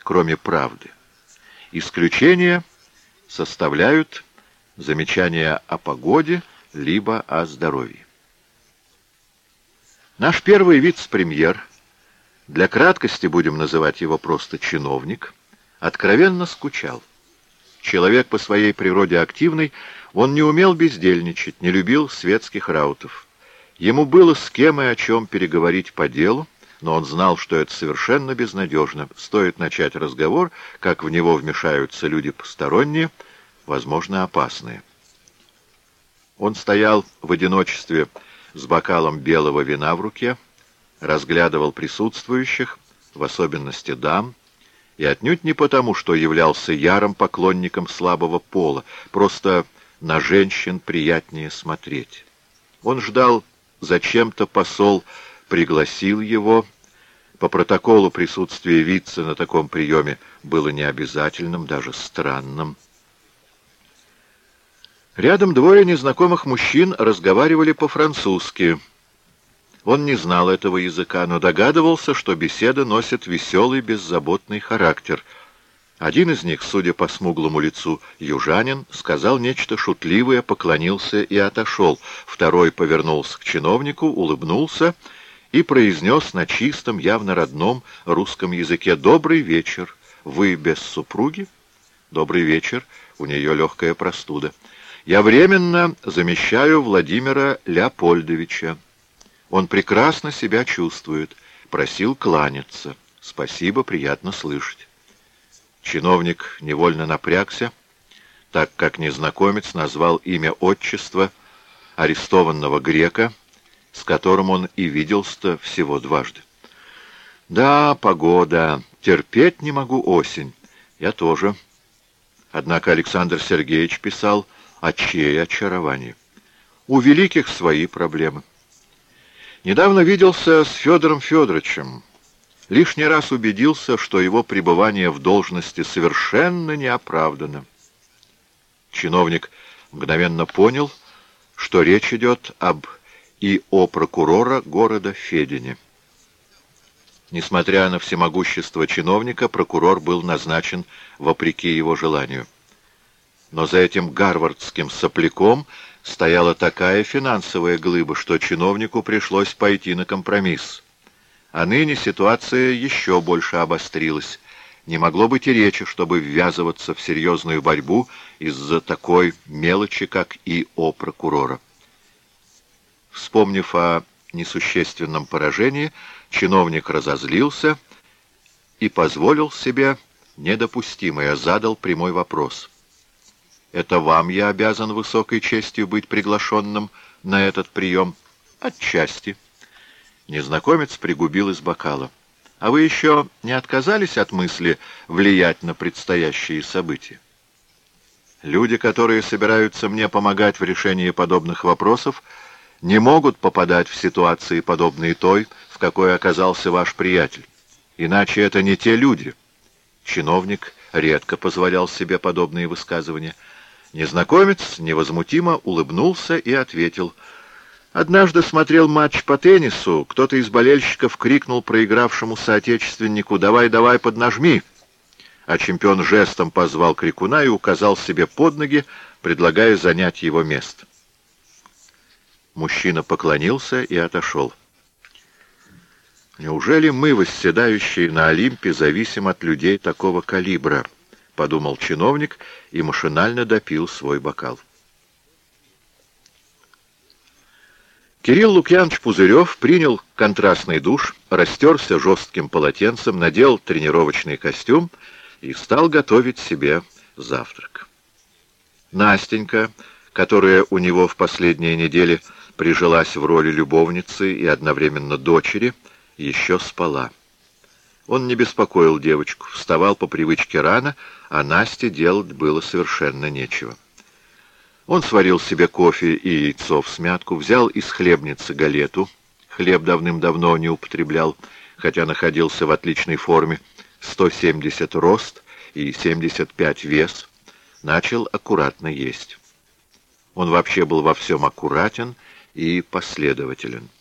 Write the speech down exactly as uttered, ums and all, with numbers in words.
кроме правды. Исключение составляют замечания о погоде либо о здоровье. Наш первый вице-премьер, для краткости будем называть его просто чиновник, откровенно скучал. Человек по своей природе активный, он не умел бездельничать, не любил светских раутов. Ему было с кем и о чем переговорить по делу, но он знал, что это совершенно безнадежно. Стоит начать разговор, как в него вмешаются люди посторонние, возможно, опасные. Он стоял в одиночестве с бокалом белого вина в руке, разглядывал присутствующих, в особенности дам, и отнюдь не потому, что являлся ярым поклонником слабого пола, просто на женщин приятнее смотреть. Он ждал, зачем-то посол пригласил его. По протоколу присутствие вице на таком приеме было необязательным, даже странным. Рядом двое незнакомых мужчин разговаривали по-французски. Он не знал этого языка, но догадывался, что беседа носит веселый, беззаботный характер. Один из них, судя по смуглому лицу, южанин, сказал нечто шутливое, поклонился и отошел. Второй повернулся к чиновнику, улыбнулся и произнес на чистом, явно родном русском языке: «Добрый вечер. Вы без супруги?» «Добрый вечер. У нее легкая простуда. Я временно замещаю Владимира Леопольдовича. Он прекрасно себя чувствует. Просил кланяться. Спасибо, приятно слышать». Чиновник невольно напрягся, так как незнакомец назвал имя отчества арестованного грека, с которым он и виделся всего дважды. «Да, погода. Терпеть не могу осень. Я тоже». Однако Александр Сергеевич писал о чьей очаровании. У великих свои проблемы. Недавно виделся с Федором Федоровичем. Лишний раз убедился, что его пребывание в должности совершенно неоправданно. Чиновник мгновенно понял, что речь идет об и о прокурора города Федине. Несмотря на всемогущество чиновника, прокурор был назначен вопреки его желанию. Но за этим гарвардским сопляком стояла такая финансовая глыба, что чиновнику пришлось пойти на компромисс. А ныне ситуация еще больше обострилась. Не могло быть и речи, чтобы ввязываться в серьезную борьбу из-за такой мелочи, как и о прокурора. Вспомнив о несущественном поражении, чиновник разозлился и позволил себе недопустимое, задал прямой вопрос. «Это вам я обязан высокой честью быть приглашенным на этот прием?» «Отчасти». Незнакомец пригубил из бокала. «А вы еще не отказались от мысли влиять на предстоящие события?» «Люди, которые собираются мне помогать в решении подобных вопросов, не могут попадать в ситуации, подобные той, в какой оказался ваш приятель. Иначе это не те люди». Чиновник редко позволял себе подобные высказывания. Незнакомец невозмутимо улыбнулся и ответил: «Однажды смотрел матч по теннису, кто-то из болельщиков крикнул проигравшему соотечественнику: «Давай, давай, поднажми!» А чемпион жестом позвал крикуна и указал себе под ноги, предлагая занять его место. Мужчина поклонился и отошел. «Неужели мы, восседающие на Олимпе, зависим от людей такого калибра?» — подумал чиновник и машинально допил свой бокал. Кирилл Лукьянович Пузырев принял контрастный душ, растерся жестким полотенцем, надел тренировочный костюм и стал готовить себе завтрак. Настенька, которая у него в последние недели прижилась в роли любовницы и одновременно дочери, еще спала. Он не беспокоил девочку, вставал по привычке рано, а Насте делать было совершенно нечего. Он сварил себе кофе и яйцо в смятку, взял из хлебницы галету. Хлеб давным-давно не употреблял, хотя находился в отличной форме, сто семьдесят рост и семьдесят пять вес. Начал аккуратно есть. Он вообще был во всем аккуратен и последователен.